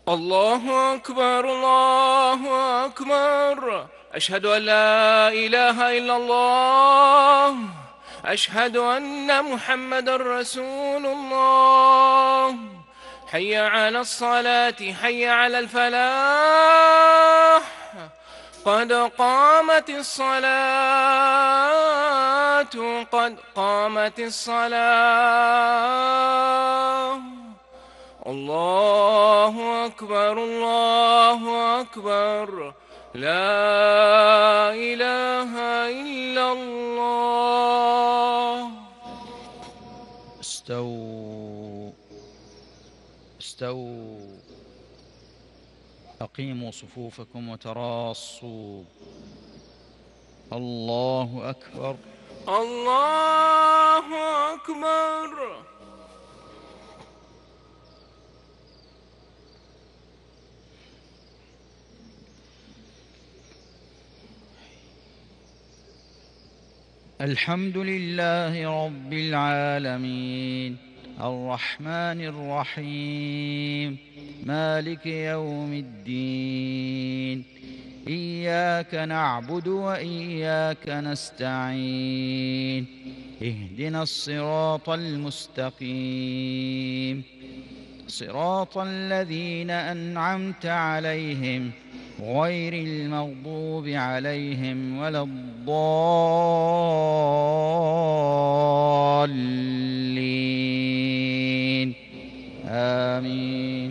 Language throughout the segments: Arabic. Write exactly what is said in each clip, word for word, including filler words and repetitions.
الله أكبر الله أكبر. أشهد أن لا إله إلا الله. أشهد أن محمد رسول الله. حي على الصلاة حي على الفلاح. قد قامت الصلاة قد قامت الصلاة. الله أكبر الله أكبر. لا إله إلا الله. استووا استووا أقيموا صفوفكم وتراصوا. الله أكبر الله أكبر. الحمد لله رب العالمين الرحمن الرحيم مالك يوم الدين. إياك نعبد وإياك نستعين. اهدنا الصراط المستقيم صراط الذين أنعمت عليهم غير المغضوب عليهم ولا الضالين. آمين.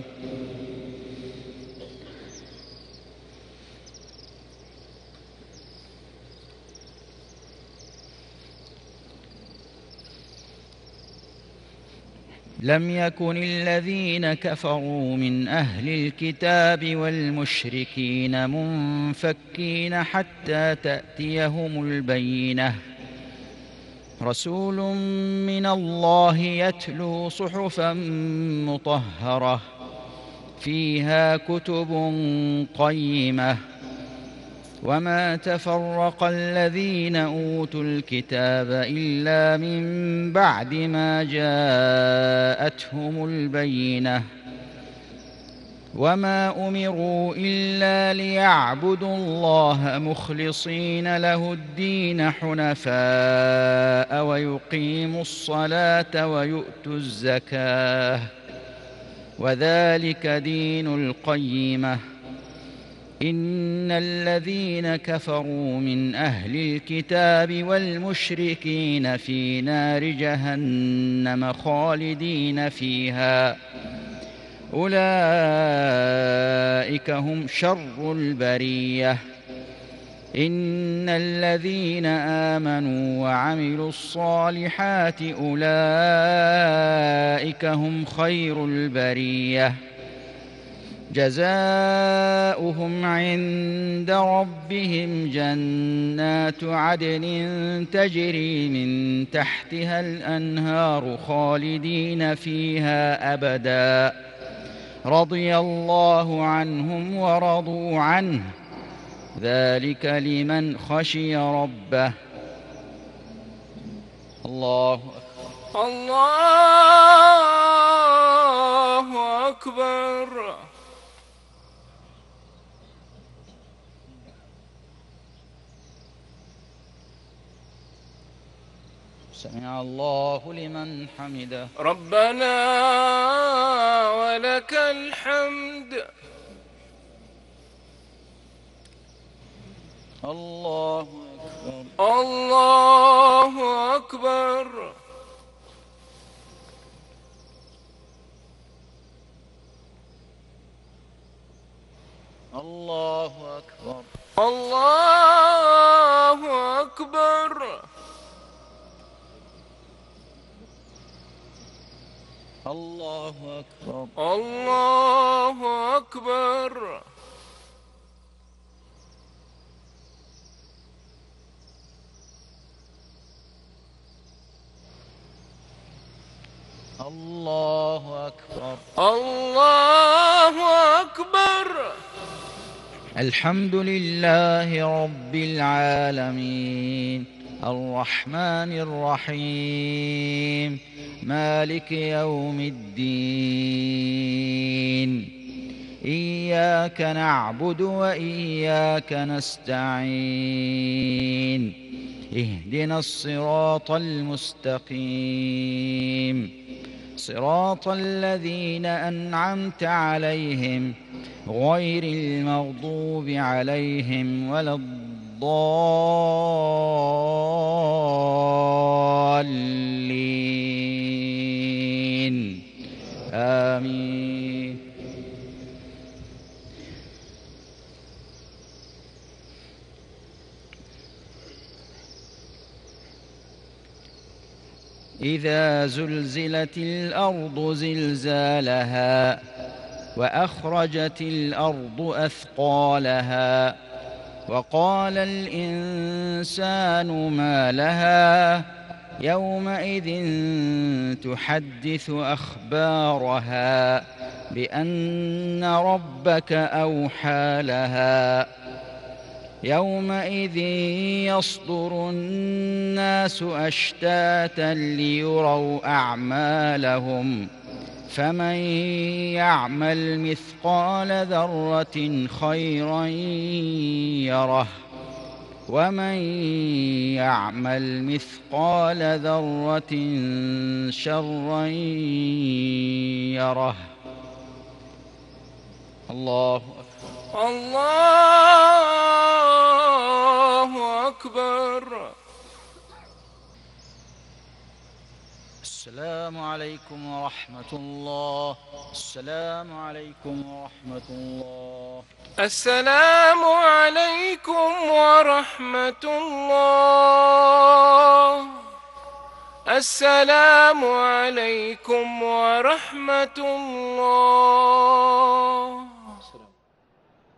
لم يكن الذين كفروا من أهل الكتاب والمشركين منفكين حتى تأتيهم البينة. رسول من الله يتلو صحفا مطهرة فيها كتب قيمة. وما تفرق الذين أوتوا الكتاب إلا من بعد ما جاءتهم البينة. وما أمروا إلا ليعبدوا الله مخلصين له الدين حنفاء ويقيموا الصلاة ويؤتوا الزكاة وذلك دين القيمة. إن الذين كفروا من أهل الكتاب والمشركين في نار جهنم خالدين فيها أولئك هم شر البرية. إن الذين آمنوا وعملوا الصالحات أولئك هم خير البرية. جزاؤهم عند ربهم جنات عدن تجري من تحتها الأنهار خالدين فيها أبدا رضي الله عنهم ورضوا عنه ذلك لمن خشي ربه. الله أكبر الله أكبر. سمع الله لمن حمده. ربنا ولك الحمد. الله أكبر الله أكبر. الله أكبر الله أكبر. الله أكبر الله أكبر. الله أكبر الله أكبر. الحمد لله رب العالمين الرحمن الرحيم مالك يوم الدين. إياك نعبد وإياك نستعين اهدنا الصراط المستقيم صراط الذين أنعمت عليهم غير المغضوب عليهم ولا الضالين آمين. إذا زلزلت الأرض زلزالها وأخرجت الأرض أثقالها وقال الإنسان ما لها يومئذ تحدث أخبارها بأن ربك أوحى لها يومئذ يصدر الناس أشتاتا ليروا أعمالهم فمن يعمل مثقال ذرة خيرا يره ومن يعمل مثقال ذرة شرا يره. الله أكبر. الله أكبر. السلام عليكم ورحمة الله. السلام عليكم ورحمة الله. السلام عليكم ورحمة الله. السلام عليكم ورحمة الله.